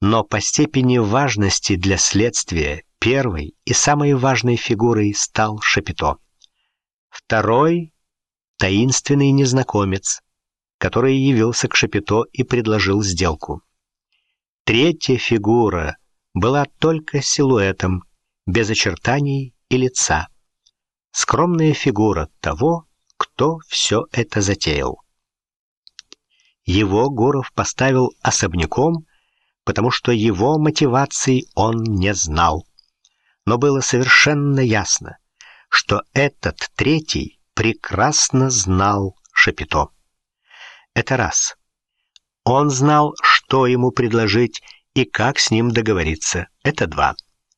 Но по степени важности для следствия первой и самой важной фигурой стал Шапито. Второй — таинственный незнакомец, который явился к Шапито и предложил сделку. Третья фигура была только силуэтом, без очертаний и лица. Скромная фигура того, кто все это затеял. Его Гуров поставил особняком, потому что его мотиваций он не знал. Но было совершенно ясно, что этот третий прекрасно знал Шапито. Это раз. Он знал, что ему предложить и как с ним договориться. Это два.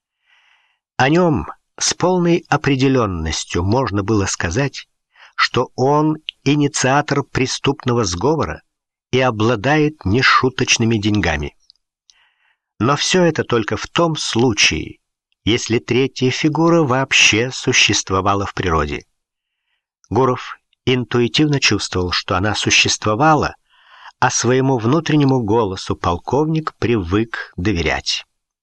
О нем с полной определенностью можно было сказать, что он инициатор преступного сговора и обладает нешуточными деньгами. Но все это только в том случае, если третья фигура вообще существовала в природе. Гуров интуитивно чувствовал, что она существовала, а своему внутреннему голосу полковник привык доверять.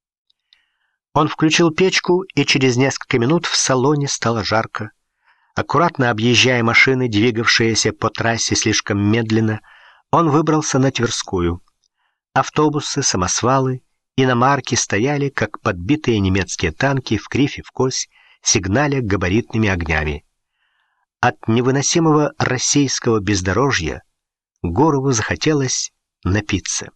Он включил печку, и через несколько минут в салоне стало жарко. Аккуратно объезжая машины, двигавшиеся по трассе слишком медленно, он выбрался на Тверскую. Автобусы, самосвалы, иномарки стояли, как подбитые немецкие танки, в кривь и в кось, сигналя габаритными огнями. От невыносимого российского бездорожья Гурову захотелось напиться.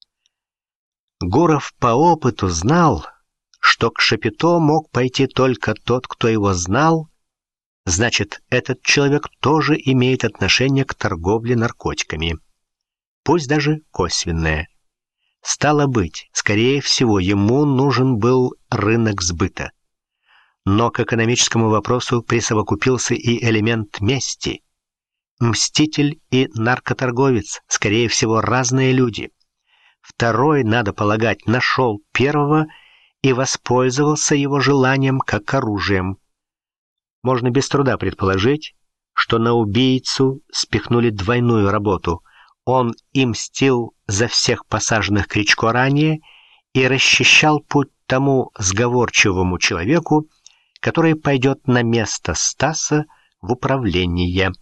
Гуров по опыту знал, что к Шапито мог пойти только тот, кто его знал, значит, этот человек тоже имеет отношение к торговле наркотиками, пусть даже косвенное. Стало быть, скорее всего, ему нужен был рынок сбыта. Но к экономическому вопросу присовокупился и элемент мести. Мститель и наркоторговец, скорее всего, разные люди. Второй, надо полагать, нашел первого и воспользовался его желанием как оружием. Можно без труда предположить, что на убийцу спихнули двойную работу. Он и мстил за всех посаженных Кричко ранее и расчищал путь тому сговорчивому человеку, который пойдет на место Стаса в управление.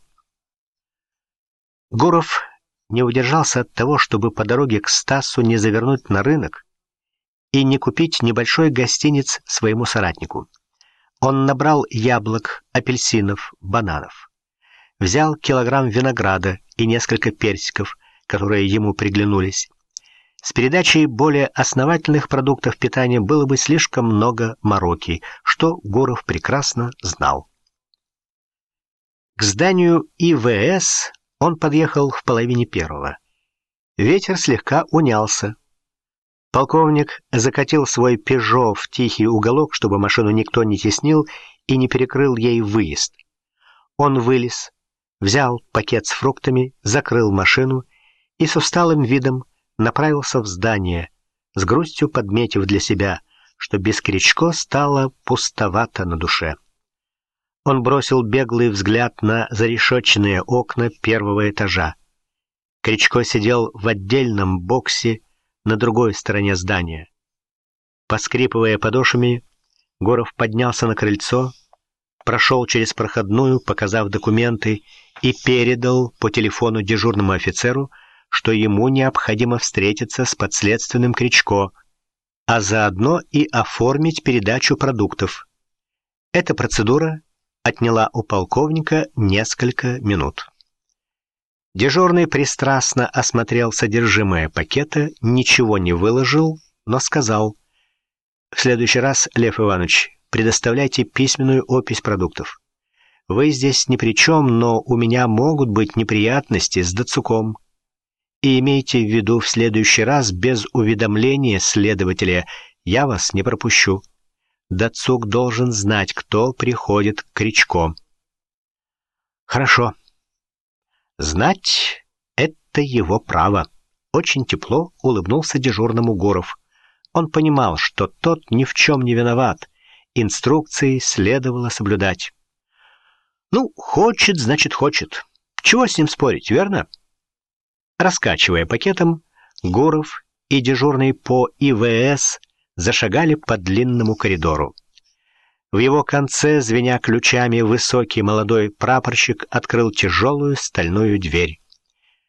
Гуров не удержался от того, чтобы по дороге к Стасу не завернуть на рынок и не купить небольшой гостиниц своему соратнику. Он набрал яблок, апельсинов, бананов. Взял килограмм винограда и несколько персиков, которые ему приглянулись. С передачей более основательных продуктов питания было бы слишком много мороки, что Гуров прекрасно знал. К зданию ИВС он подъехал в половине первого. Ветер слегка унялся. Полковник закатил свой «Пежо» в тихий уголок, чтобы машину никто не теснил и не перекрыл ей выезд. Он вылез, взял пакет с фруктами, закрыл машину и с усталым видом направился в здание, с грустью подметив для себя, что без Кричко стало пустовато на душе. Он бросил беглый взгляд на зарешетченные окна первого этажа. Кричко сидел в отдельном боксе на другой стороне здания. Поскрипывая подошвами, Гуров поднялся на крыльцо, прошел через проходную, показав документы, и передал по телефону дежурному офицеру, что ему необходимо встретиться с подследственным Кричко, а заодно и оформить передачу продуктов. Эта процедура отняла у полковника несколько минут. Дежурный пристрастно осмотрел содержимое пакета, ничего не выложил, но сказал: «В следующий раз, Лев Иванович, предоставляйте письменную опись продуктов. Вы здесь ни при чем, но у меня могут быть неприятности с Дацуком. И имейте в виду, в следующий раз без уведомления следователя я вас не пропущу. Дацук должен знать, кто приходит к Кричко». «Хорошо. Знать — это его право», — очень тепло улыбнулся дежурному Гуров. Он понимал, что тот ни в чем не виноват, инструкции следовало соблюдать. «Ну, хочет, значит, хочет. Чего с ним спорить, верно?» Раскачивая пакетом, Гуров и дежурный по ИВС зашагали по длинному коридору. В его конце, звеня ключами, высокий молодой прапорщик открыл тяжелую стальную дверь.